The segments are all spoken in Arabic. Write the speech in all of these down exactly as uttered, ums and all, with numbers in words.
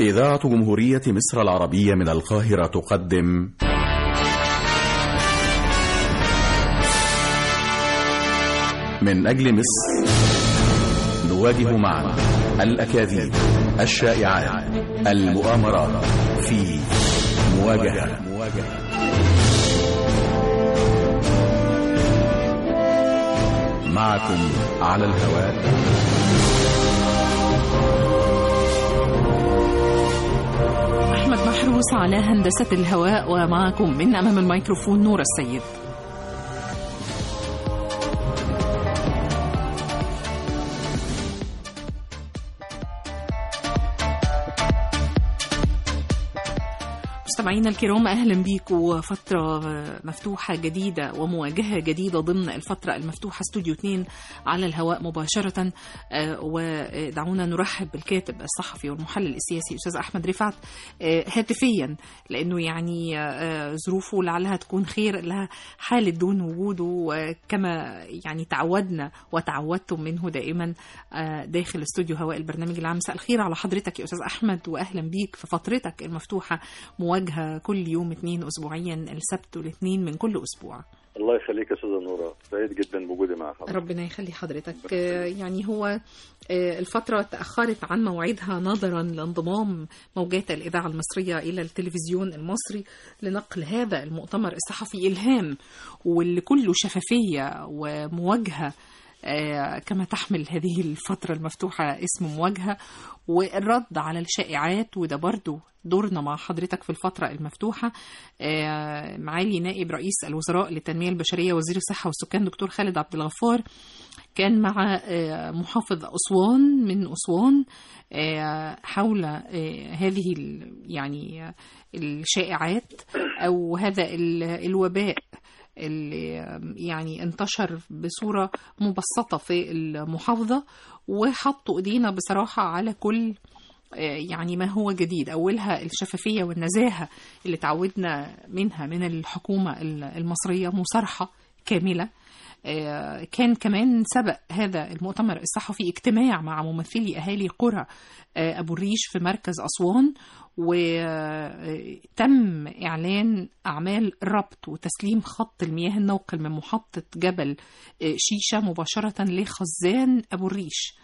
إذاعة جمهورية مصر العربية من القاهرة تقدم من أجل مصر، نواجه معا الأكاذيب، الشائعات، المؤامرات في مواجهة. معكم على الهواء أحمد محروس على هندسة الهواء، ومعكم من أمام الميكروفون نور السيد. مستمعينا الكرام، أهلا بيكم. فترة مفتوحة جديدة ومواجهة جديدة ضمن الفترة المفتوحة استوديو اثنين على الهواء مباشرة. ودعونا نرحب بالكاتب الصحفي والمحلل السياسي أستاذ أحمد رفعت هاتفيا، لأنه يعني ظروفه لعلها تكون خير لها حالة دون وجوده، كما يعني تعودنا وتعودتم منه دائما داخل استوديو هواء البرنامج العام. مساء الخير على حضرتك يا أستاذ أحمد، وأهلا بيك في فترتك المفتوحة، مواجهة كل يوم اثنين أسبوعيا، السبت والاثنين من كل أسبوع. الله يخليك يا أستاذة نورة، سعيد جدا بوجودي مع حضرتك. ربنا يخلي حضرتك. يعني هو الفترة تأخرت عن موعدها نظرا لانضمام موجات الإذاعة المصرية إلى التلفزيون المصري لنقل هذا المؤتمر الصحفي إلهام، واللي كله شفافية ومواجهة كما تحمل هذه الفترة المفتوحة اسم مواجهة، والرد على الشائعات، وده برضو دورنا مع حضرتك في الفترة المفتوحة. معالي نائب رئيس الوزراء للتنمية البشرية وزير الصحة والسكان دكتور خالد عبد الغفار كان مع محافظ أسوان من أسوان حول هذه يعني الشائعات أو هذا الوباء اللي يعني انتشر بصورة مبسطة في المحافظة، وحطوا ايدينا بصراحة على كل يعني ما هو جديد. أولها الشفافية والنزاهة اللي تعودنا منها من الحكومة المصرية، مصارحة كاملة. كان كمان سبق هذا المؤتمر الصحفي اجتماع مع ممثلي أهالي قرى أبو الريش في مركز أسوان، وتم إعلان أعمال ربط وتسليم خط المياه الناقل من محطة جبل شيشة مباشرة لخزان أبو الريش.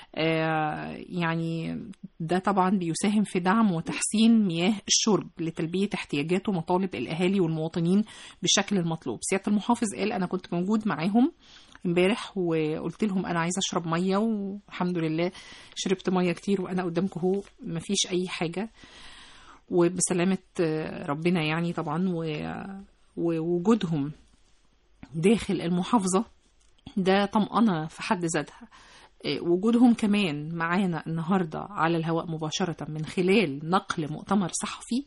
يعني ده طبعا بيساهم في دعم وتحسين مياه الشرب لتلبية احتياجات ومطالب الأهالي والمواطنين بالشكل المطلوب. سيادة المحافظ قال أنا كنت موجود معاهم امبارح وقلت لهم أنا عايزة أشرب مية، والحمد لله شربت مية كتير وأنا قدامكم هو مفيش أي حاجة وبسلامة ربنا يعني طبعا. ووجودهم داخل المحافظة ده طمأنة في حد ذاتها. وجودهم كمان معانا النهاردة على الهواء مباشرة من خلال نقل مؤتمر صحفي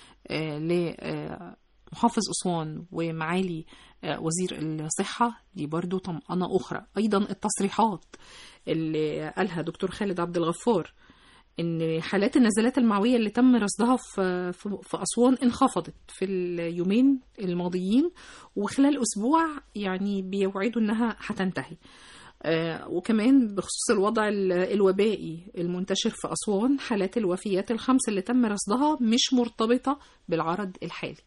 لمحافظ أسوان ومعالي وزير الصحة، دي برضو طمأنة أخرى. أيضا التصريحات اللي قالها دكتور خالد عبد الغفار إن حالات النزلات المعوية اللي تم رصدها في في أسوان انخفضت في اليومين الماضيين، وخلال أسبوع يعني بيوعدوا إنها هتنتهي. آه وكمان بخصوص الوضع الوبائي المنتشر في أسوان، حالات الوفيات الخمس اللي تم رصدها مش مرتبطة بالعرض الحالي.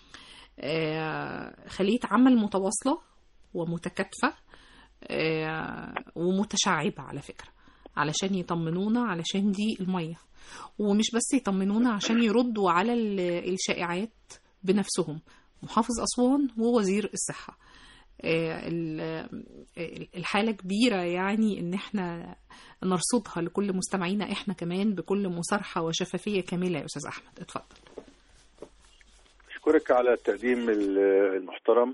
آه خلية عمل متواصلة ومتكاتفة آه ومتشعبة على فكرة، علشان يطمنونا، علشان دي المية، ومش بس يطمنونا، عشان يردوا على الشائعات بنفسهم، محافظ أسوان ووزير الصحة. الحالة كبيرة يعني ان احنا نرصدها لكل مستمعينا احنا كمان بكل مصارحة وشفافية كاملة. يا أستاذ أحمد اتفضل. أشكرك على التقديم المحترم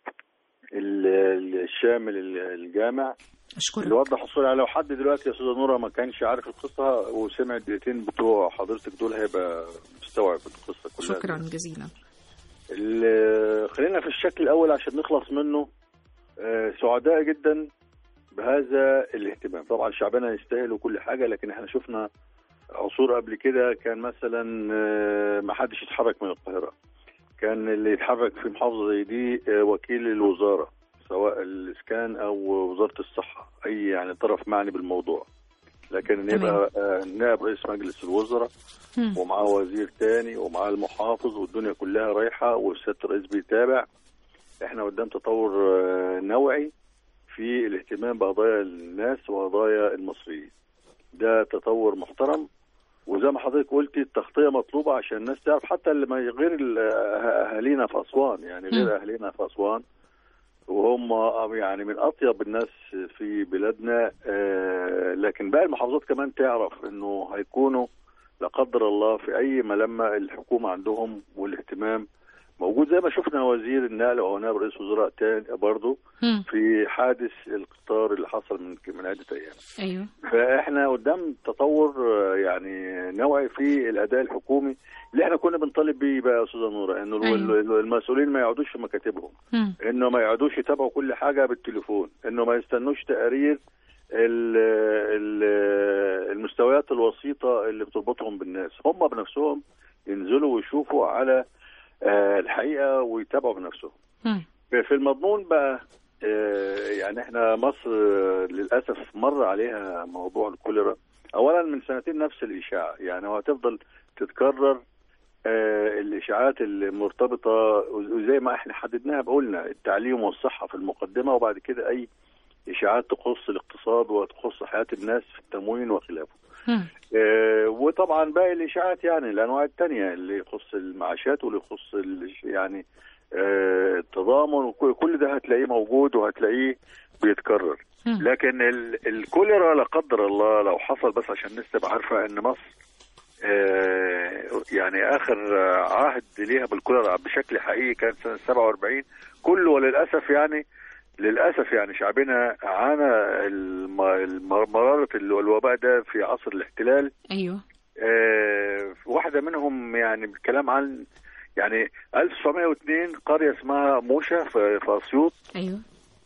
الشامل الجامع. أشكرك. اللي وضح الصورة، لو حد دلوقتي يا أستاذة نورة ما كانش عارف القصة وسمع الدقيقتين بتوع حضرتك دول هيبقى مستوعب القصة كلها. شكرا جزيلا. خلينا في الشكل الأول عشان نخلص منه. سعداء جدا بهذا الاهتمام. طبعا شعبنا يستاهل وكل حاجة، لكن احنا شفنا عصور قبل كده كان مثلا ما حدش يتحرك من القاهرة، كان اللي يتحرك في محافظة زي دي وكيل الوزارة سواء الإسكان أو وزارة الصحة، أي يعني طرف معني بالموضوع. لكن يبقى نائب رئيس مجلس الوزراء ومعاه وزير تاني ومعاه المحافظ والدنيا كلها رايحة والسيادة الرئيس بيتابع. احنا قدام تطور نوعي في الاهتمام بقضايا الناس وقضايا المصريين. ده تطور محترم، وزي ما حضرتك قلتي التغطية مطلوبة عشان الناس تعرف، حتى اللي ما غير أهالينا في أسوان، يعني غير أهالينا في أسوان وهم يعني من أطيب الناس في بلادنا، لكن باقي المحافظات كمان تعرف إنه هيكونوا لا قدر الله في أي ملمة الحكومة عندهم والاهتمام موجود، زي ما شفنا وزير النقل او نائب رئيس وزراء تاني برضه في حادث القطار اللي حصل من من عده ايام. ايوه. فاحنا قدام تطور يعني نوعي في الاداء الحكومي اللي احنا كنا بنطالب بيه بقى يا استاذه نوره، انه أيوة. المسؤولين ما يقعدوش في مكاتبهم، انه ما يقعدوش يتابعوا كل حاجه بالتليفون، انه ما يستنوش تقارير المستويات الوسيطه اللي بتربطهم بالناس، هم بنفسهم ينزلوا ويشوفوا على الحقيقة ويتابعوا بنفسهم. في المضمون بقى يعني احنا مصر للأسف مر عليها موضوع الكوليرا أولا من سنتين نفس الإشاعة، يعني وهتفضل تتكرر الإشاعات المرتبطة وزي ما احنا حددناها بقولنا التعليم والصحة في المقدمة، وبعد كده أي إشاعات تخص الاقتصاد وتخص حياة الناس في التموين وخلافه. آه وطبعا باقي الاشاعات يعني الانواع الثانيه اللي يخص المعاشات واللي يخص يعني آه التضامن، وكل ده هتلاقيه موجود وهتلاقيه بيتكرر. لكن الكوليرا لا قدر الله لو حصل، بس عشان الناس تبقى عارفه ان مصر آه يعني اخر عهد ليها بالكوليرا بشكل حقيقي كان سنه سبعة وأربعين كله، وللاسف يعني للأسف يعني شعبنا عانى مرارة الوباء ده في عصر الاحتلال. أيوه. آه واحدة منهم يعني بالكلام عن يعني ألف وتسعمائة واثنين قرية اسمها موشة في أسيوط. أيوه.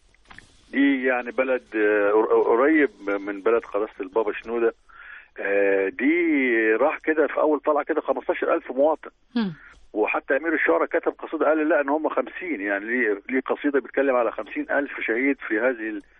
دي يعني بلد آه قريب من بلد قداسة البابا شنودة. آه دي راح كده في أول طلعة كده خمستاشر ألف مواطن. م. وحتى امير الشعراء كتب قصيده قال لا ان هم خمسين، يعني ليه ليه قصيده بيتكلم على خمسين ألف شهيد في هذه ال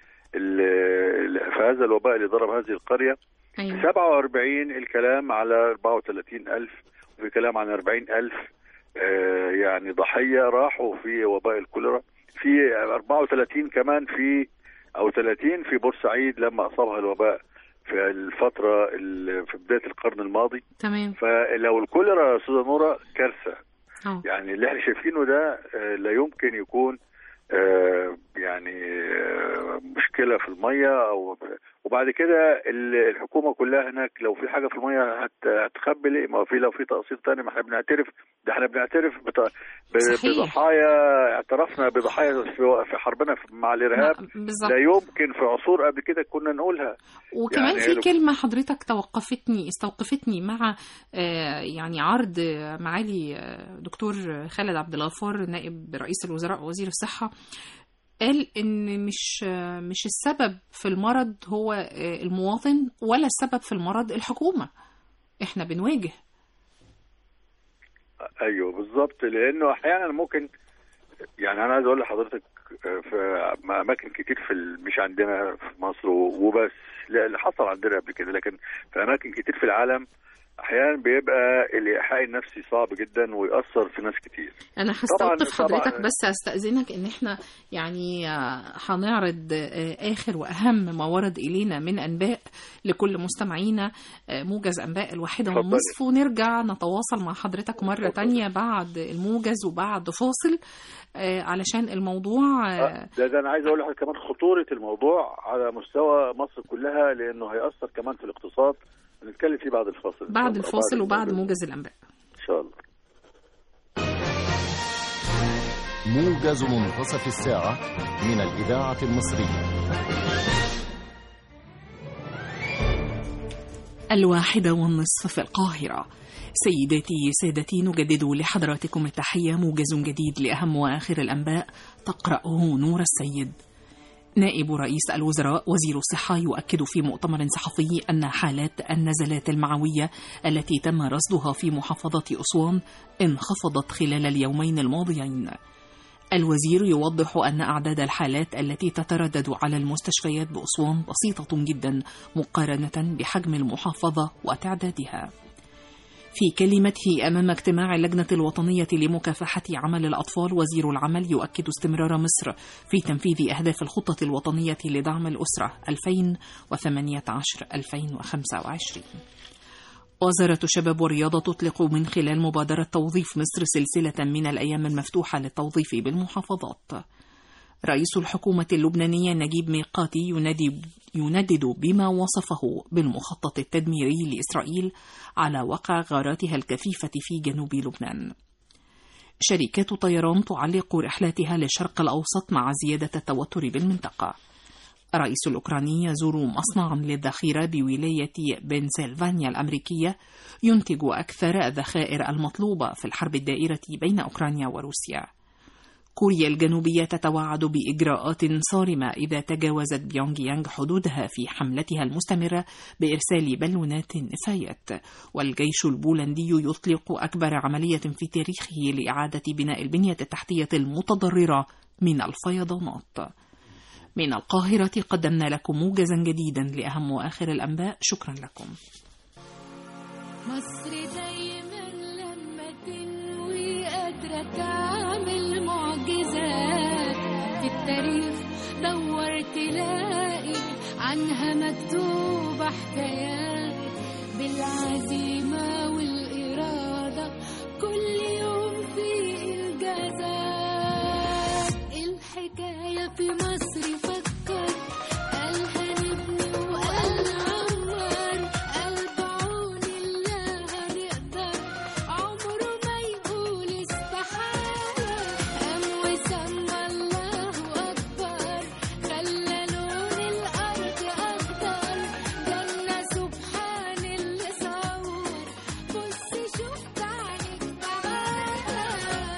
ال في هذا الوباء اللي ضرب هذه القريه. أيوة. سبعة وأربعين الكلام على أربعة وثلاثين ألف، وفي كلام عن أربعين ألف آه يعني ضحيه راحوا في وباء الكوليرا، في أربعة وثلاثين كمان في او ثلاثين في بورسعيد لما اصابها الوباء في الفترة في بداية القرن الماضي. تمام. فلو الكوليرا يا أستاذة نورة كارثة. أوه. يعني اللي احنا شايفينه ده لا يمكن يكون يعني مشكلة في المية، أو وبعد كده الحكومة كلها هناك لو في حاجة في المية هتخبي ليه؟ ما في لو في تقصير تاني ما احنا بنعترف، ده احنا بنعترف بضحايا، اعترفنا بضحايا في حربنا مع الإرهاب. لا يمكن في عصور قبل كده كنا نقولها. وكمان يعني في كلمة حضرتك توقفتني استوقفتني مع يعني عرض معالي دكتور خالد عبد الغفار نائب رئيس الوزراء ووزير الصحة، قال إن مش مش السبب في المرض هو المواطن ولا السبب في المرض الحكومة، إحنا بنواجه. أيوه بالظبط، لأنه أحيانا ممكن يعني أنا عايز أقول لحضرتك في أماكن كتير في مش عندنا في مصر وبس، لا اللي حصل عندنا قبل كده، لكن في أماكن كتير في العالم أحيانا بيبقى الإيحاء النفسي صعب جدا ويأثر في ناس كتير. أنا هستوقف حضرتك بس أستأذنك إن إحنا يعني هنعرض آخر وأهم ما ورد إلينا من أنباء لكل مستمعينا، موجز أنباء الواحدة والنصف، ونرجع نتواصل مع حضرتك مرة تانية بعد الموجز وبعد فاصل علشان الموضوع ده, ده أنا عايز أقول لحضرتك كمان خطورة الموضوع على مستوى مصر كلها، لأنه هيأثر كمان في الاقتصاد. نتكلم فيه بعد الفاصل بعد الفاصل وبعد موجز الأنباء إن شاء الله. موجز منتصف الساعة من الإذاعة المصرية. الواحدة والنصف في القاهرة. سيداتي سادتي، نجدد لحضراتكم التحية. موجز جديد لأهم وآخر الأنباء تقرأه نور السيد. نائب رئيس الوزراء وزير الصحة يؤكد في مؤتمر صحفي أن حالات النزلات المعوية التي تم رصدها في محافظة أسوان انخفضت خلال اليومين الماضيين. الوزير يوضح أن أعداد الحالات التي تتردد على المستشفيات بأسوان بسيطة جدا مقارنة بحجم المحافظة وتعدادها. في كلمته أمام اجتماع اللجنة الوطنية لمكافحة عمل الأطفال، وزير العمل يؤكد استمرار مصر في تنفيذ أهداف الخطة الوطنية لدعم الأسرة ألفين وثمانية عشر ألفين وخمسة وعشرين. وزارة الشباب والرياضة تطلق من خلال مبادرة توظيف مصر سلسلة من الأيام المفتوحة للتوظيف بالمحافظات. رئيس الحكومة اللبنانية نجيب ميقاتي يندد بما وصفه بالمخطط التدميري لإسرائيل على وقع غاراتها الكثيفة في جنوب لبنان. شركات طيران تعلق رحلاتها للشرق الأوسط مع زيادة التوتر بالمنطقة. الرئيس الأوكراني يزور مصنعا للذخيرة بولاية بنسلفانيا الأمريكية ينتج أكثر الذخائر المطلوبة في الحرب الدائرة بين أوكرانيا وروسيا. كوريا الجنوبية تتوعد بإجراءات صارمة إذا تجاوزت بيونغ يانغ حدودها في حملتها المستمرة بإرسال بالونات نفايات. والجيش البولندي يطلق أكبر عملية في تاريخه لإعادة بناء البنية التحتية المتضررة من الفيضانات. من القاهرة قدمنا لكم موجزا جديدا لأهم وآخر الأنباء. شكرا لكم. مصر دايما لما تنوي قادرة تعمل معجزات في التاريخ، دور تلاقي عنها مكتوبة حكايات بالعزيمة والإرادة كل يوم في إنجازات. الحكاية في مصر فكر قالها نبني وقال عمر قلب عون الله هنقدر عمره ما يقول استحالة. قام وسمى الله أكبر خلى لون الأرض أخضر جنة سبحان اللي صور بص شوف تعالك تعالى.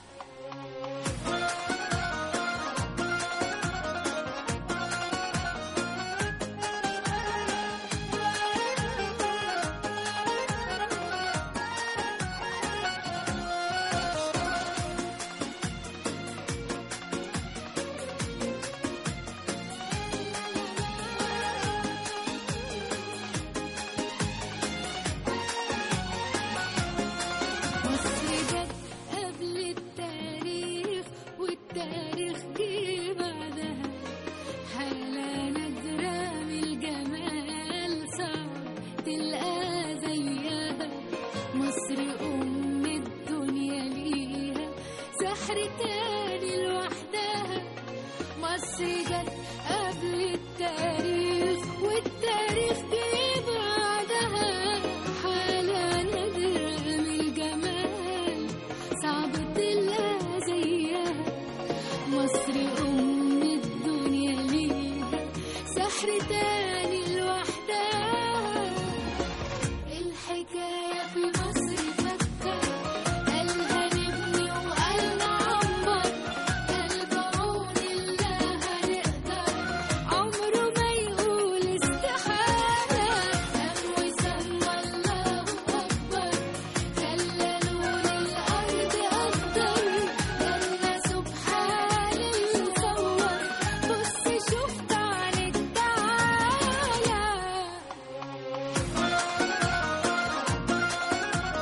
مصر جت قبل التاريخ والتاريخ جه بعدها، حالة نادرة من الجمال صعب تلقى زيها. مصر أم الدنيا ليها سحر تاني لوحدها. مصر جت قبل التاريخ والتاريخ جه بعدها، حالة نادرة من الجمال صعب تلاقي زيها. مصر أم الدنيا ليها سحر تاني لوحدها. الحكاية في مصر فكر قالها نبني وقال نعمر قلب عون الله هنقدر عمره ما يقول استحالة. قام وسمى الله أكبر خلى لون الأرض أخضر جنة سبحان اللي صور بص شوف تعالك تعالى.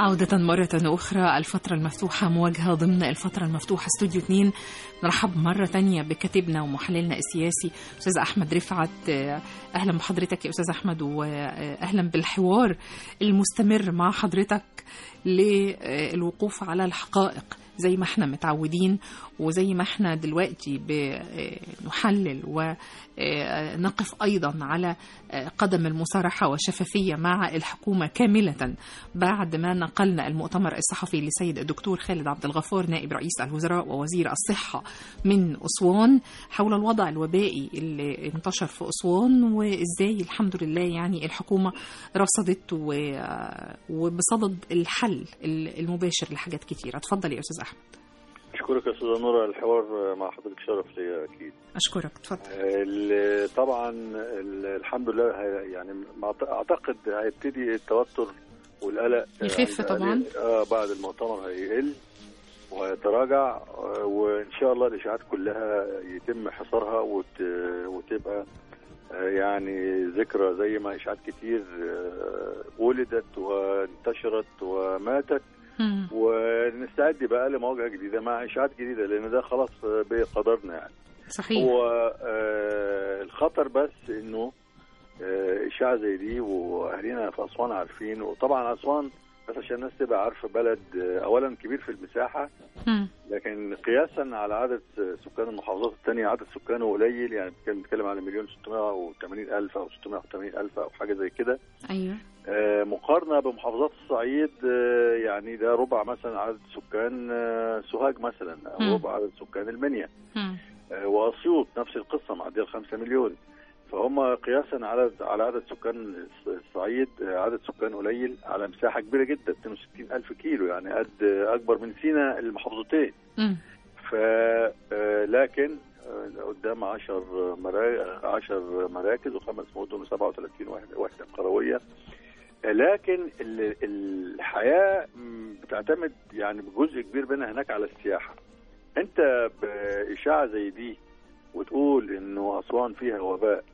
عودة مرة أخرى الفترة المفتوحة مواجهة ضمن الفترة المفتوحة استوديو اثنين. نرحب مرة تانية بكاتبنا ومحللنا السياسي أستاذ أحمد رفعت. أهلا بحضرتك يا أستاذ أحمد، وأهلا بالحوار المستمر مع حضرتك للوقوف على الحقائق زي ما احنا متعودين، وزي ما احنا دلوقتي بنحلل ونقف أيضا على قدم المصارحة والشفافية مع الحكومة كاملة بعد ما نقلنا المؤتمر الصحفي لسيد الدكتور خالد عبد الغفار نائب رئيس الوزراء ووزير الصحة من أسوان حول الوضع الوبائي اللي انتشر في أسوان، وإزاي الحمد لله يعني الحكومة رصدت وبصدد الحل المباشر لحاجات كتيرة. اتفضل يا أستاذ أحمد. أشكرك يا أستاذة نورة، الحوار مع حضرتك شرف لي أكيد. أشكرك، اتفضل. طبعا الحمد لله يعني أعتقد هيبتدي التوتر والقلق يخف طبعا آه بعد المؤتمر، هيقل وهيتراجع، وإن شاء الله الإشاعات كلها يتم حصارها وت... وتبقى يعني ذكرى زي ما إشاعات كتير ولدت وانتشرت وماتت، ونستعد بقى لمواجهة جديدة مع إشاعات جديدة، لأن ده خلاص بقدرنا يعني. صحيح. هو آه الخطر بس إنه آه إشاعة زي دي، وأهلنا في أسوان عارفين، وطبعا أسوان بس عشان الناس تبقى عارفة بلد آه أولا كبير في المساحة، لكن قياسا على عدد سكان المحافظات الثانية عدد سكانه قليل، يعني بنتكلم على مليون ستمائة وثمانين ألف أو ستمائة وثمانين ألف أو حاجة زي كده. أيوه. آه مقارنة بمحافظات الصعيد، آه يعني ده ربع مثلا عدد سكان آه سوهاج مثلا، أو ربع عدد سكان المنيا. آه وأسيوط نفس القصة معدية الخمسة مليون، فهم قياسا على على عدد سكان الصعيد آه عدد سكان قليل على مساحة كبيرة جدا اثنين وستين ألف كيلو، يعني قد أكبر من سينا المحافظتين. ف آه لكن آه قدام عشر مراكز عشر مراكز وخمس مدن وسبعة وثلاثين وحدة وحدة قروية، لكن الحياة بتعتمد يعني بجزء كبير منها هناك على السياحة. انت بإشاعة زي دي وتقول انه أسوان فيها وباء،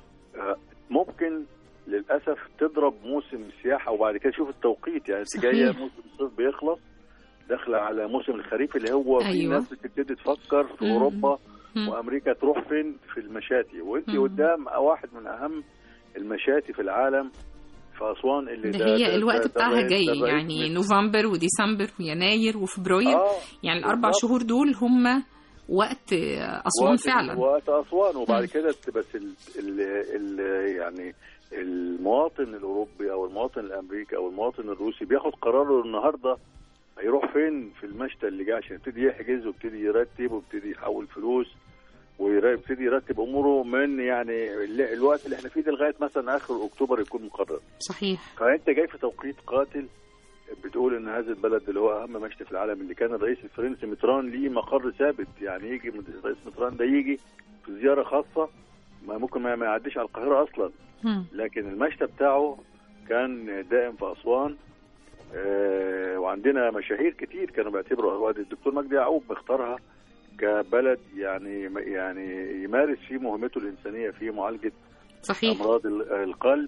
ممكن للأسف تضرب موسم السياحة، وبعد كده شوف التوقيت، يعني انت جاية موسم الصيف بيخلص داخلة على موسم الخريف اللي هو أيوة. في ناس بتبتدي تفكر في مم. أوروبا مم. وأمريكا تروح فين في المشاتي، وانت مم. قدام واحد من أهم المشاتي في العالم في أسوان، اللي ده, ده هي ده الوقت ده بتاعها ده جاي ده يعني من نوفمبر وديسمبر ويناير وفبراير، آه يعني الأربع بالضبط. شهور دول هم وقت أسوان وقت فعلا، وقت أسوان. وبعد كده بس ال ال ال يعني المواطن الأوروبي أو المواطن الأمريكي أو المواطن الروسي بياخد قراره النهارده هيروح فين في المشتى اللي جاي، عشان يبتدي يحجز ويبتدي يرتب ويبتدي يحول فلوس ويبتدي يرتب اموره من يعني الوقت اللي احنا فيه ده لغايه مثلا اخر اكتوبر يكون مقرر. صحيح. فانت جاي في توقيت قاتل، بتقول ان هذا البلد اللي هو اهم مشتى في العالم، اللي كان الرئيس الفرنسي متران ليه مقر ثابت، يعني يجي الرئيس متران ده يجي في زياره خاصه ما ممكن ما يعديش على القاهره اصلا، م. لكن المشتى بتاعه كان دائم في اسوان. آه وعندنا مشاهير كتير كانوا بيعتبروا الدكتور مجدي يعقوب مختارها كبلد يعني يعني يمارس فيه مهمته الإنسانية في معالجة صحيح. أمراض القلب،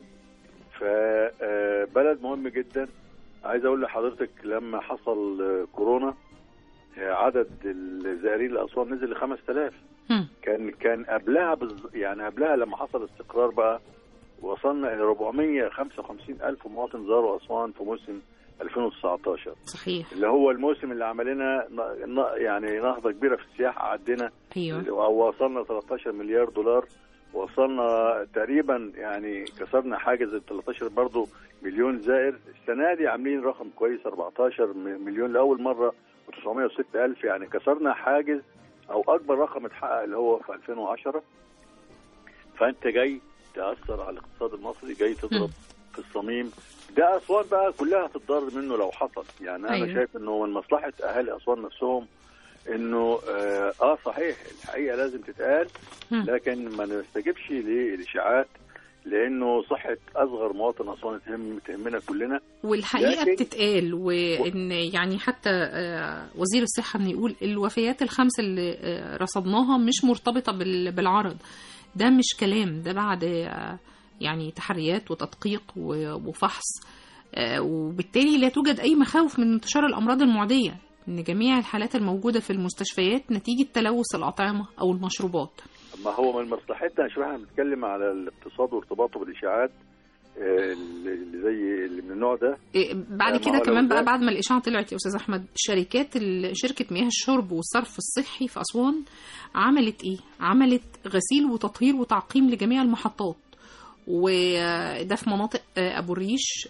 فبلد مهم جدا. عايز أقول لحضرتك لما حصل كورونا عدد الزائرين لأسوان نزل ل خمسة آلاف، كان كان قبلها بز... يعني قبلها لما حصل استقرار بقى وصلنا إلى أربعمائة وخمسة وخمسين ألف مواطن زاروا أسوان في موسم ألفين وتسعة عشر. صحيح. اللي هو الموسم اللي عمل لنا يعني نهضة كبيرة في السياحة، عدينا أيوة. ووصلنا ثلاثة عشر مليار دولار، وصلنا تقريبا يعني كسرنا حاجز ال ثلاثة عشر برضه مليون زائر. السنة دي عاملين رقم كويس أربعة عشر مليون لأول مرة وتسعمائة وستة ألف، يعني كسرنا حاجز أو أكبر رقم اتحقق اللي هو في ألفين وعشرة. فأنت جاي تأثر على الاقتصاد المصري، جاي تضرب في الصميم ده. أسوان بقى كلها هتتضرر منه لو حصل، يعني أنا أيوة. شايف إنه من مصلحة أهالي أسوان نفسهم إنه آه, آه صحيح الحقيقة لازم تتقال، لكن ما نستجبش للإشاعات، لأنه صحة أصغر مواطن أسوان تهم تهمنا كلنا، والحقيقة بتتقال. وإن يعني حتى آه وزير الصحة بيقول الوفيات الخمسة اللي آه رصدناها مش مرتبطة بالعرض. ده مش كلام، ده بعد آه يعني تحريات وتدقيق وفحص وبالتالي لا توجد أي مخاوف من انتشار الأمراض المعدية، إن جميع الحالات الموجودة في المستشفيات نتيجة تلوث الأطعمة أو المشروبات. ما هو من مصلحتنا، شوف احنا بنتكلم على الاقتصاد وارتباطه بالإشاعات اللي زي اللي من النوع ده. بعد كده كمان بقى بعد ما الإشاعة طلعت يا أستاذ أحمد، شركات شركة مياه الشرب والصرف الصحي في أسوان عملت إيه؟ عملت غسيل وتطهير وتعقيم لجميع المحطات، وده في مناطق أبو الريش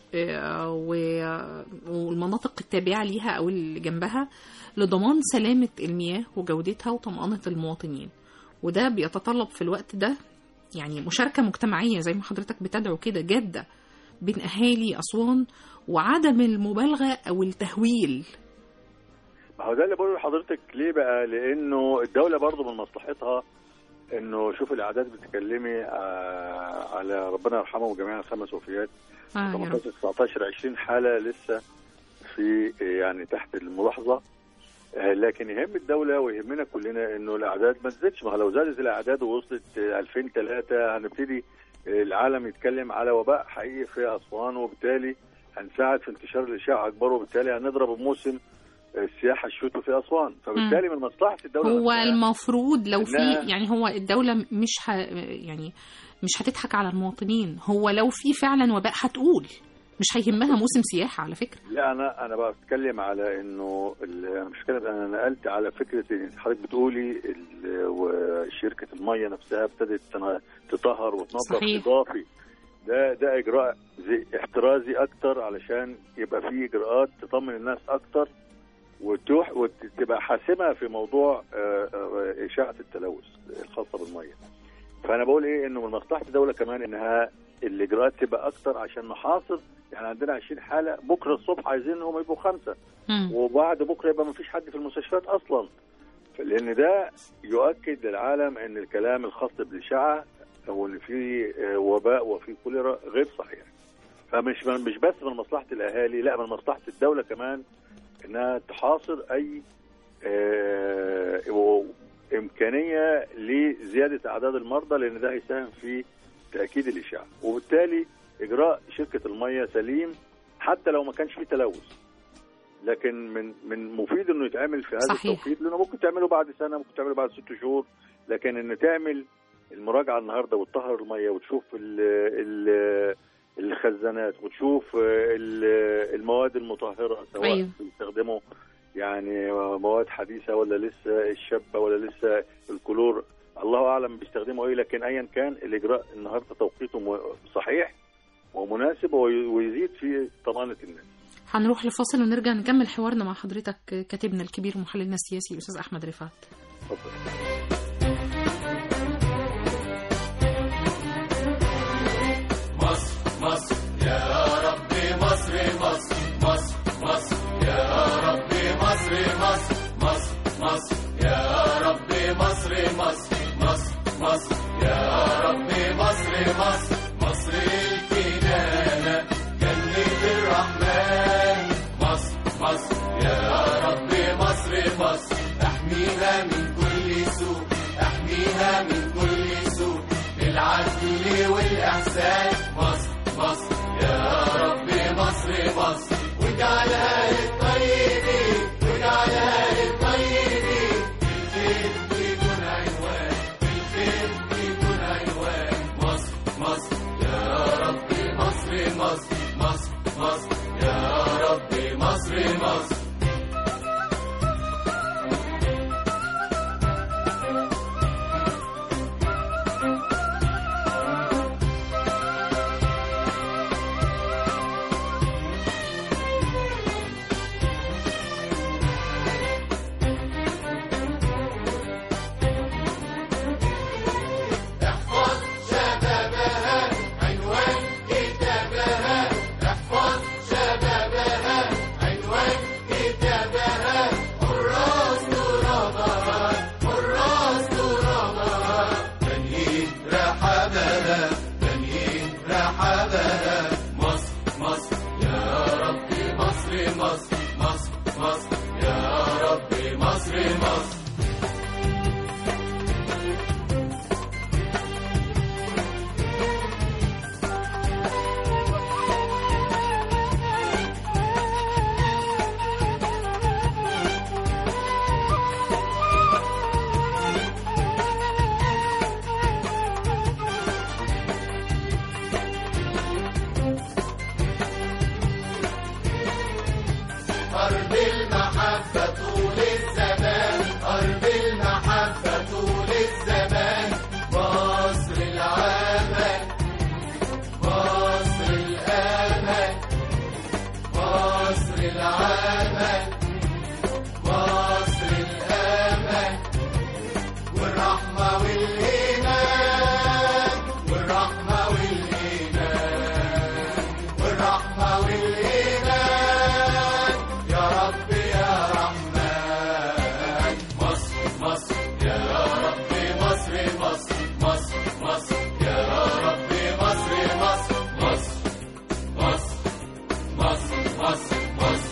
والمناطق التابعة ليها أو اللي جنبها، لضمان سلامة المياه وجودتها وطمأنة المواطنين. وده بيتطلب في الوقت ده يعني مشاركة مجتمعية زي ما حضرتك بتدعو كده جادة بين أهالي أسوان، وعدم المبالغة أو التهويل. ما هو ده اللي بقوله لحضرتك. ليه بقى؟ لأنه الدولة برضو من مصلحتها إنه شوف الأعداد بتكلمي على ربنا يرحمه جميع الخمس وفيات، آه ثمانية عشر تسعة عشر عشرين حالة لسه في يعني تحت الملاحظة. لكن يهم الدولة ويهمنا كلنا انه الاعداد ما تزيدش. ما لو زادت الاعداد ووصلت ألفين وثلاثة هنبتدي العالم يتكلم على وباء حقيقي في اسوان، وبالتالي هنساعد في انتشار الاشاعة اكبر، وبالتالي هنضرب موسم السياحة الشتوي في اسوان. فبالتالي من مصلحة الدولة هو المفروض لو في يعني هو الدولة مش ه يعني مش هتضحك على المواطنين. هو لو في فعلا وباء هتقول، مش هيهمها موسم سياحة على فكرة. لا أنا أنا بتكلم على إنه المشكلة، أنا نقلت على فكرة حضرتك بتقولي وشركة المية نفسها ابتدت تطهر وتنظف إضافي. ده ده إجراء احترازي أكتر علشان يبقى فيه إجراءات تطمن الناس أكتر وتوح وتبقى حاسمة في موضوع إشاعة التلوث الخاصة بالمية. فأنا بقول إيه، إنه من مصلحة الدولة كمان إنها الإجراءات تبقى أكتر عشان نحاصر. يعني عندنا عشرين حالة، بكرة الصبح عايزينهم يبقوا خمسة، م. وبعد بكرة يبقى ما فيش حد في المستشفيات أصلا. لأن ده يؤكد للعالم إن الكلام الخاص بالإشاعة أو إن في وباء وفي كوليرا غير صحيح. فمش مش بس من مصلحة الأهالي، لا من مصلحة الدولة كمان إنها تحاصر أي اه إمكانية لزيادة أعداد المرضى، لأن ده هيساهم في تأكيد الإشاعة. وبالتالي إجراء شركة المية سليم حتى لو ما كانش فيه تلوث، لكن من من مفيد إنه يتعمل في هذا التوقيت، لأنه ممكن تعمله بعد سنة، ممكن تعمله بعد ست شهور. لكن إنه تعمل المراجعة النهاردة وتطهر المية وتشوف ال ال الخزانات وتشوف المواد المطهرة سواء أيوه. بيستخدموا يعني مواد حديثة ولا لسه الشابة ولا لسه الكلور، الله أعلم بيستخدموا إيه. لكن أيا كان الإجراء النهاردة توقيته صحيح ومناسب ويزيد في طمأنة الناس. هنروح لفاصل ونرجع نكمل حوارنا مع حضرتك كاتبنا الكبير ومحللنا السياسي الأستاذ أحمد رفعت. مصر مصر يا ربي، مصر مصر مصر مصر يا ربي، مصر مصر مصر مصر يا ربي، مصر مصر مصر مصر يا ربي، مصر مصر مصر الكنانة جنة الرحمن، مصر مصر يا ربي، مصر مصر احميها من كل سوء، احميها من كل سوء، بالعدل والإحسان، مصر مصر يا ربي، مصر مصر واجعلها للطيبين، واجعلها للطيبين، بالخير يكون عنوان، بالخير يكون عنوان، مصر مصر يا ربي، مصر مصر مصر مصر يا ربي، مصر مصر. أرض المحبة طول الزمان، أرض المحبة طول الزمان، مصر العمل، مصر الأمل، مصر العمل، مصر الأمل، والرحمة والإيمان، والرحمة والإيمان، والرحمة والإيمان، يا رب يا رحمن. مصر مصر يا رب، مصر مصر مصر مصر يا رب، مصر مصر مصر مصر مصر مصر مصر.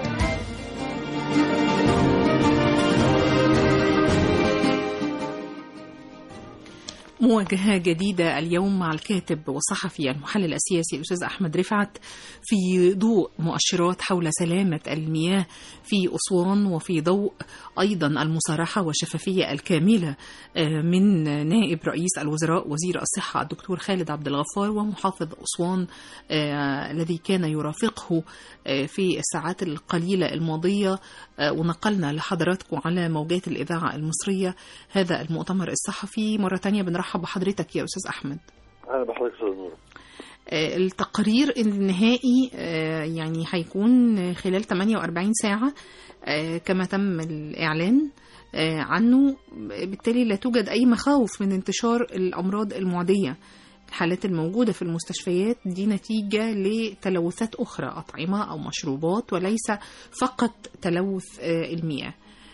مواجهة جديدة اليوم مع الكاتب والصحفي المحلل السياسي الأستاذ أحمد رفعت في ضوء مؤشرات حول سلامة المياه في أسوان، وفي ضوء أيضا المصارحة والشفافية الكاملة من نائب رئيس الوزراء وزير الصحة الدكتور خالد عبد الغفار ومحافظ أسوان الذي كان يرافقه في الساعات القليلة الماضية. ونقلنا لحضراتكم على موجات الإذاعة المصرية هذا المؤتمر الصحفي. مرة تانية بنرحب بحضرتك يا أستاذ أحمد. أهلا بحضرتك أستاذ نور. التقرير النهائي يعني هيكون خلال ثمانية وأربعين ساعة كما تم الإعلان عنه، بالتالي لا توجد أي مخاوف من انتشار الأمراض المعدية. الحالات الموجودة في المستشفيات دي نتيجة لتلوثات أخرى، أطعمة أو مشروبات، وليس فقط تلوث المياه.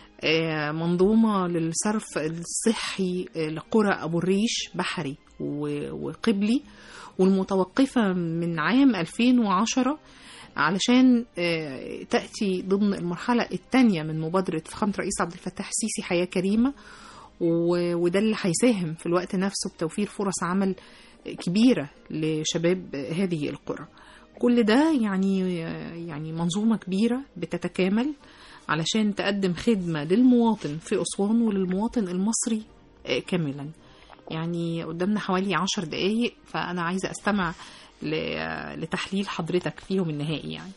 منظومة للصرف الصحي لقرى أبو الريش بحري وقبلي، والمتوقفة من عام ألفين وعشرة علشان تأتي ضمن المرحلة الثانية من مبادرة فخامة رئيس عبد الفتاح السيسي حياة كريمة، وده اللي هيساهم في الوقت نفسه بتوفير فرص عمل كبيرة لشباب هذه القرى. كل ده يعني يعني منظومة كبيرة بتتكامل علشان تقدم خدمة للمواطن في أسوان وللمواطن المصري كاملا. يعني قدامنا حوالي عشر دقايق، فأنا عايزة أستمع لتحليل حضرتك فيهم النهائي. يعني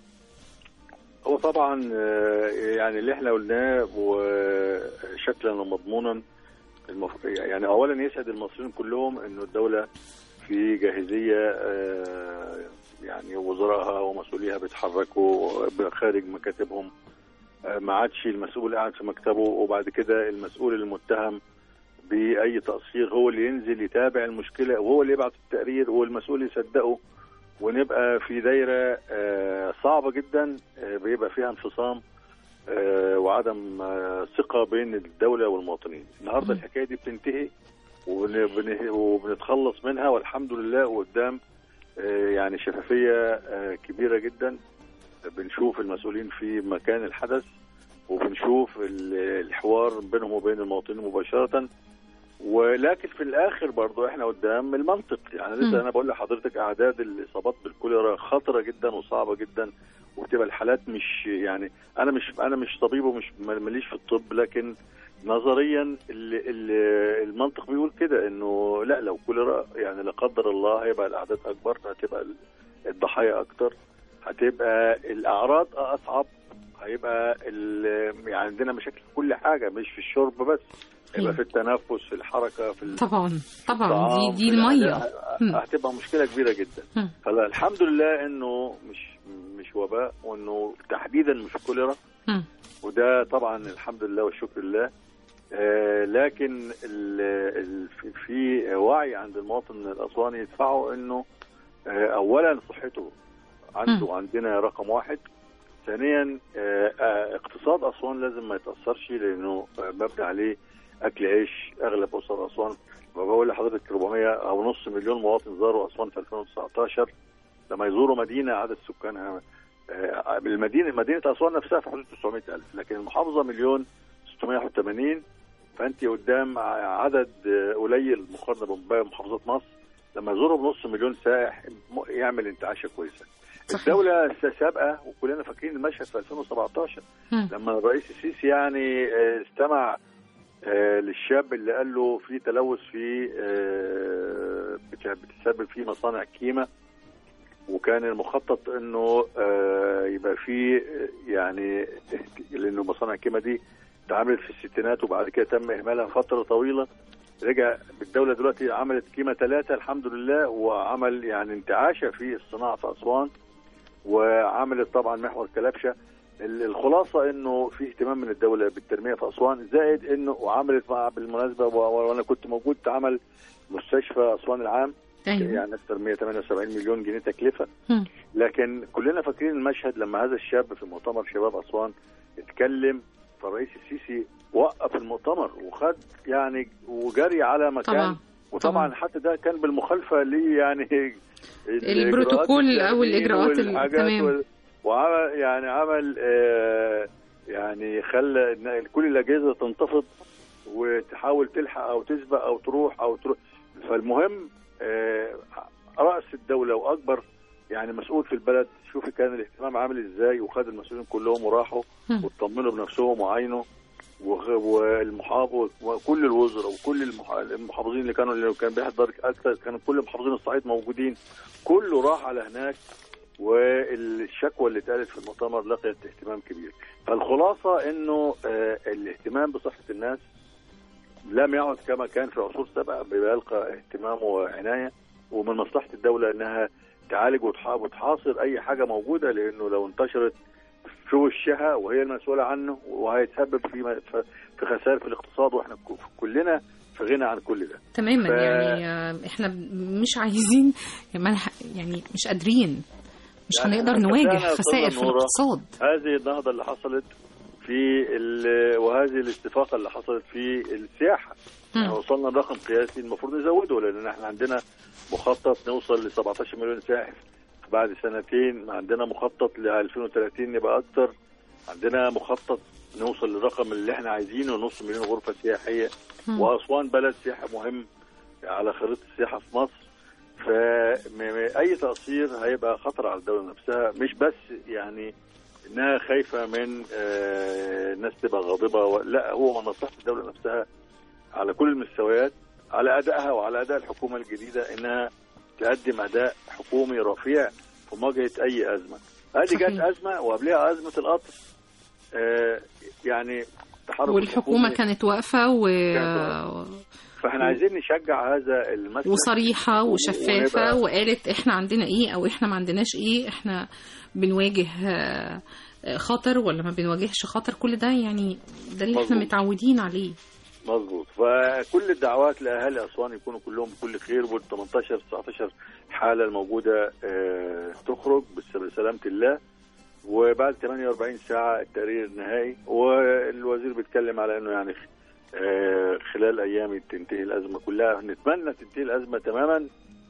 هو طبعا يعني اللي احنا قلناه وشكلا ومضمونا المف... يعني اولا يسعد المصريين كلهم انه الدوله في جاهزيه، يعني وزرائها ومسؤوليها بيتحركوا خارج مكاتبهم، ما عادش المسؤول قاعد في مكتبه وبعد كده المسؤول المتهم باي تقصير هو اللي ينزل يتابع المشكله وهو اللي يبعت التقرير والمسؤول يصدقه، ونبقى في دايره صعبه جدا بيبقى فيها انفصام وعدم ثقه بين الدوله والمواطنين. النهارده الحكايه دي بتنتهي وبنتخلص منها والحمد لله، وقدام يعني شفافيه كبيره جدا. بنشوف المسؤولين في مكان الحدث وبنشوف الحوار بينهم وبين المواطنين مباشره، ولكن في الاخر برضو احنا قدام المنطق. يعني لسه انا بقول لحضرتك اعداد الاصابات بالكوليرا خطره جدا وصعبه جدا، وبتبقى الحالات مش يعني انا مش انا مش طبيب ومش ماليش في الطب، لكن نظريا المنطق بيقول كده انه لا، لو كوليرا يعني لا قدر الله هيبقى الاعداد اكبر، هتبقى الضحايا اكتر، هتبقى الاعراض اصعب، هيبقى يعني عندنا مشاكل في كل حاجه مش في الشرب بس، هيبقى في التنفس، في الحركه، في طبعا طبعا دي دي الميه هتبقى مشكله كبيره جدا. فالحمد لله انه مش مش وباء، وانه تحديدا مش كوليرا، وده طبعا الحمد لله والشكر لله. آه لكن ال ال في وعي عند المواطن الاسواني يدفعه انه آه اولا صحته عنده عندنا رقم واحد، ثانيا آه آه اقتصاد اسوان لازم ما يتاثرش، لانه آه مبني عليه اكل عيش اغلب اسر اسوان. بقول لحضرتك أربعمية او نص مليون مواطن زاروا اسوان في ألفين وتسعتاشر. لما يزوروا مدينه عدد سكانها آه المدينه مدينه اسوان نفسها في حدود تسعمية ألف، لكن المحافظه مليون ستمية وواحد وثمانين، فانت قدام عدد قليل مقارنه بباقي محافظات مصر. لما يزوروا بنص مليون سائح يعمل انتعاشه كويسه. صحيح. الدوله سابقه وكلنا فاكرين المشهد في ألفين وسبعتاشر م. لما الرئيس السيسي يعني استمع للشاب اللي قال له في تلوث في بتسبب فيه مصانع كيما، وكان المخطط انه آه يبقى فيه يعني، لانه مصانع الكيمياء دي اتعملت في الستينات وبعد كده تم اهمالها فتره طويله. رجع بالدوله دلوقتي عملت كيمياء ثلاثه الحمد لله، وعمل يعني انتعاشه في الصناعه في اسوان، وعملت طبعا محور كلبشه. الخلاصه انه في اهتمام من الدوله بالتنميه في اسوان، زائد انه وعملت مع بالمناسبه وانا كنت موجود عمل مستشفى اسوان العام. أيوة. يعني اكثر مئة وثمانية وسبعين مليون جنيه تكلفه. م. لكن كلنا فاكرين المشهد لما هذا الشاب في مؤتمر شباب اسوان اتكلم، فالرئيس السيسي وقف المؤتمر وخد يعني وجري على مكان. طبعا. وطبعا طبعا. حتى ده كان بالمخالفه ليه يعني البروتوكول او الاجراءات تمام. وعمل يعني عمل آه يعني خلى كل الاجهزه تنتفض وتحاول تلحق او تسبق او تروح او تروح. فالمهم آه راس الدوله واكبر يعني مسؤول في البلد، شوفي كان الاهتمام عامل ازاي، وخد المسؤولين كلهم وراحوا واطمنوا بنفسهم وعينوا، والمحافظ وكل الوزراء وكل المحافظين اللي كانوا اللي كان بيحضر اكثر، كانوا كل محافظين الصعيد موجودين، كله راح على هناك. والشكوى اللي اتقالت في المؤتمر لقيت اهتمام كبير. فالخلاصه انه آه الاهتمام بصحه الناس لم يعد كما كان في عصور سابقه، بيلقى اهتمام وعنايه، ومن مصلحه الدوله انها تعالج وتحاصر اي حاجه موجوده، لانه لو انتشرت في وشها وهي المسؤوله عنه وهيتسبب في في خسائر في الاقتصاد، واحنا كلنا في غنى عن كل ده. تماما. ف... يعني احنا مش عايزين يعني مش قادرين، مش يعني هنقدر نواجه خسائر في الاقتصاد. هذه النهضه اللي حصلت في وهذه الاستفاقه اللي حصلت في السياحه، يعني وصلنا لرقم قياسي المفروض نزوده، لان احنا عندنا مخطط نوصل ل سبعة عشر مليون سائح بعد سنتين، عندنا مخطط ل ألفين وثلاثين نبقى اكتر، عندنا مخطط نوصل للرقم اللي احنا عايزينه نص مليون غرفه سياحيه. م. واسوان بلد سياحه مهم على خريطه السياحه في مصر، فاي تقصير هيبقى خطر على الدوله نفسها، مش بس يعني انها خايفه من الناس تبقى غاضبه، لا هو من مصلحه الدوله نفسها على كل المستويات، على ادائها وعلى اداء الحكومه الجديده، انها تقدم اداء حكومي رفيع في مواجهه اي ازمه. هذه جت ازمه وقبلها ازمه القطر، آه يعني تحرك والحكومه كانت واقفه و فاحنا عايزين نشجع هذا المسلك وصريحه وشفافه، وقالت احنا عندنا ايه او احنا ما عندناش ايه، احنا بنواجه خطر ولا ما بنواجهش خطر. كل ده يعني ده اللي احنا متعودين عليه. مظبوط. فكل الدعوات لاهالي اسوان يكونوا كلهم بكل خير، وال ثمانية عشر تسعة عشر حاله الموجوده اه تخرج بسلامه الله، وبعد ثمانية وأربعين ساعه التقرير النهائي. والوزير بيتكلم على انه يعني اه خلال ايام تنتهي الازمه كلها. نتمنى تنتهي الازمه تماما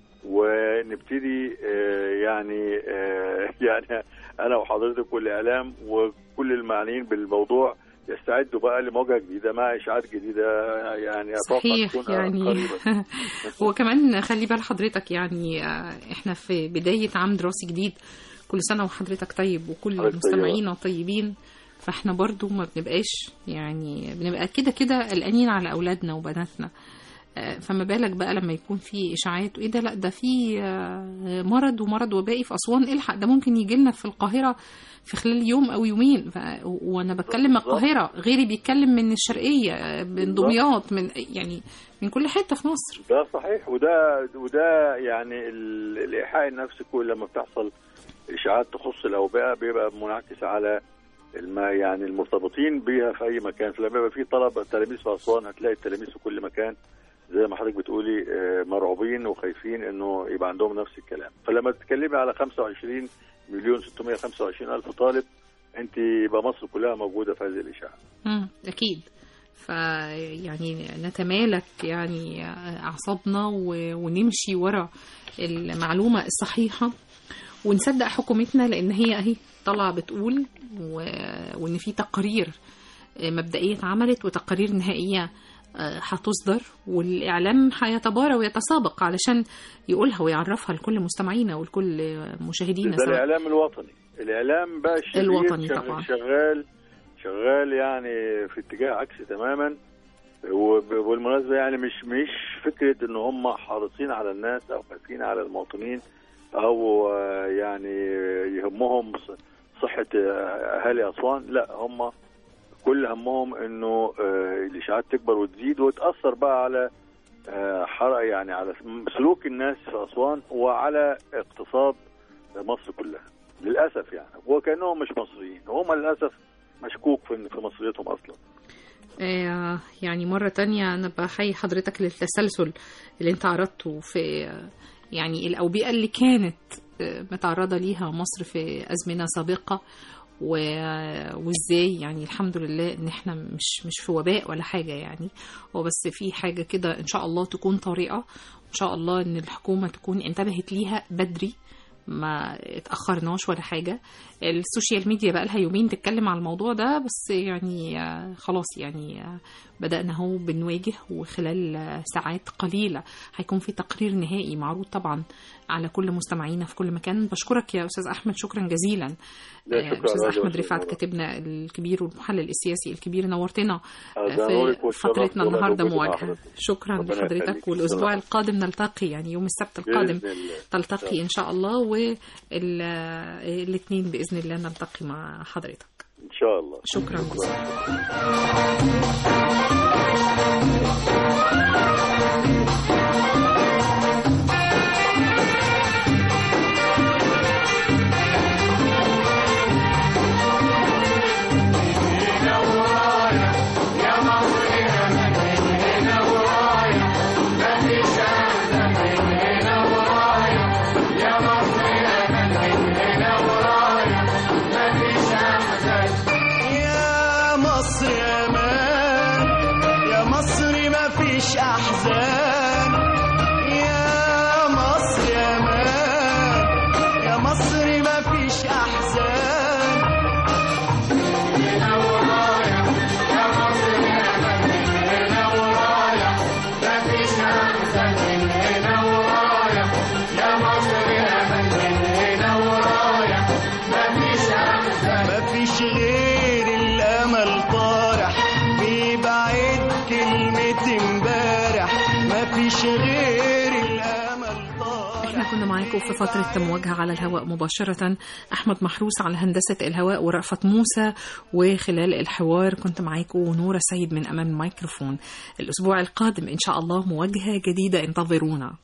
ونبتدي اه يعني اه يعني انا وحضرتك والإعلام وكل المعنيين بالموضوع يستعدوا بقى لمواجهة جديدة مع إشاعات جديدة يعني صحيح يعني وكمان خلي بال حضرتك يعني احنا في بداية عام دراسي جديد، كل سنة وحضرتك طيب وكل مستمعينا طيبين. فاحنا برضو ما بنبقاش يعني بنبقى كده كده قلقانين على أولادنا وبناتنا، فما بالك بقى لما يكون في إشاعات وإيه ده، لا ده في مرض ومرض وبائي في أسوان، الحق ده ممكن يجي لنا في القاهرة في خلال يوم أو يومين. ف... وأنا بتكلم من القاهرة، غيري بيتكلم من الشرقية، من دمياط، من يعني من كل حتة في مصر. ده صحيح. وده وده يعني الإيحاء النفسي كل لما بتحصل إشاعات تخص الأوبئة بيبقى منعكس على الم... يعني المرتبطين بيها في أي مكان. فلما يبقى في طلبة تلاميذ في أسوان هتلاقي التلاميذ في كل مكان زي ما حضرتك بتقولي مرعوبين وخايفين انه يبقى عندهم نفس الكلام. فلما تتكلمي على خمسة وعشرين مليون ستمائة وخمسة وعشرين الف طالب، انت يبقى مصر كلها موجوده في هذه الاشاعه. امم اكيد. فيعني نتمالك يعني اعصابنا ونمشي ورا المعلومه الصحيحه ونصدق حكومتنا، لان هي اهي طالعه بتقول وان في تقارير مبدئيه اتعملت وتقارير نهائيه هتصدر، والإعلام هيتبارى ويتسابق علشان يقولها ويعرفها لكل مستمعينا ولكل مشاهدينا. ده الإعلام الوطني، الإعلام بقى الوطني طبعا شغال شغال يعني في اتجاه عكسي تماما. وبالمناسبة يعني مش مش فكرة إن هم حريصين على الناس أو خايفين على المواطنين، او يعني يهمهم صحه اهالي اسوان. لا، هم كل همهم انه الاشاعات تكبر وتزيد وتاثر بقى على يعني على سلوك الناس في اسوان وعلى اقتصاد مصر كلها للاسف. يعني وكانهم مش مصريين، هم للاسف مشكوك في في مصريتهم اصلا. آه يعني مرة تانية أنا بحيي حضرتك للتسلسل اللي أنت عرضته في يعني الأوبئة اللي كانت متعرضة ليها مصر في أزمنة سابقة، وازاي يعني الحمد لله ان احنا مش مش في وباء ولا حاجة يعني، وبس في حاجة كده ان شاء الله تكون طريقة، ان شاء الله ان الحكومة تكون انتبهت ليها بدري، ما اتأخرناش ولا حاجة. السوشيال ميديا بقى لها يومين تتكلم على الموضوع ده، بس يعني خلاص يعني بدأنا هو بنواجه، وخلال ساعات قليلة هيكون في تقرير نهائي معروض طبعا على كل مستمعينا في كل مكان. بشكرك يا أستاذ أحمد، شكرا جزيلا. أستاذ أحمد رفعت كاتبنا الكبير والمحلل السياسي الكبير، نورتنا في فترتنا النهاردة مواجهة. شكرا لحضرتك، والأسبوع القادم نلتقي، يعني يوم السبت القادم تلتقي إن شاء الله، والاثنين بإذن الله نلتقي مع حضرتك إن شاء الله. شكرا جزيلا. في فترة مواجهة على الهواء مباشرة أحمد محروس على هندسة الهواء، ورأفت موسى، وخلال الحوار كنت معاكم نورة سيد من أمام الميكروفون. الأسبوع القادم إن شاء الله مواجهة جديدة، انتظرونا.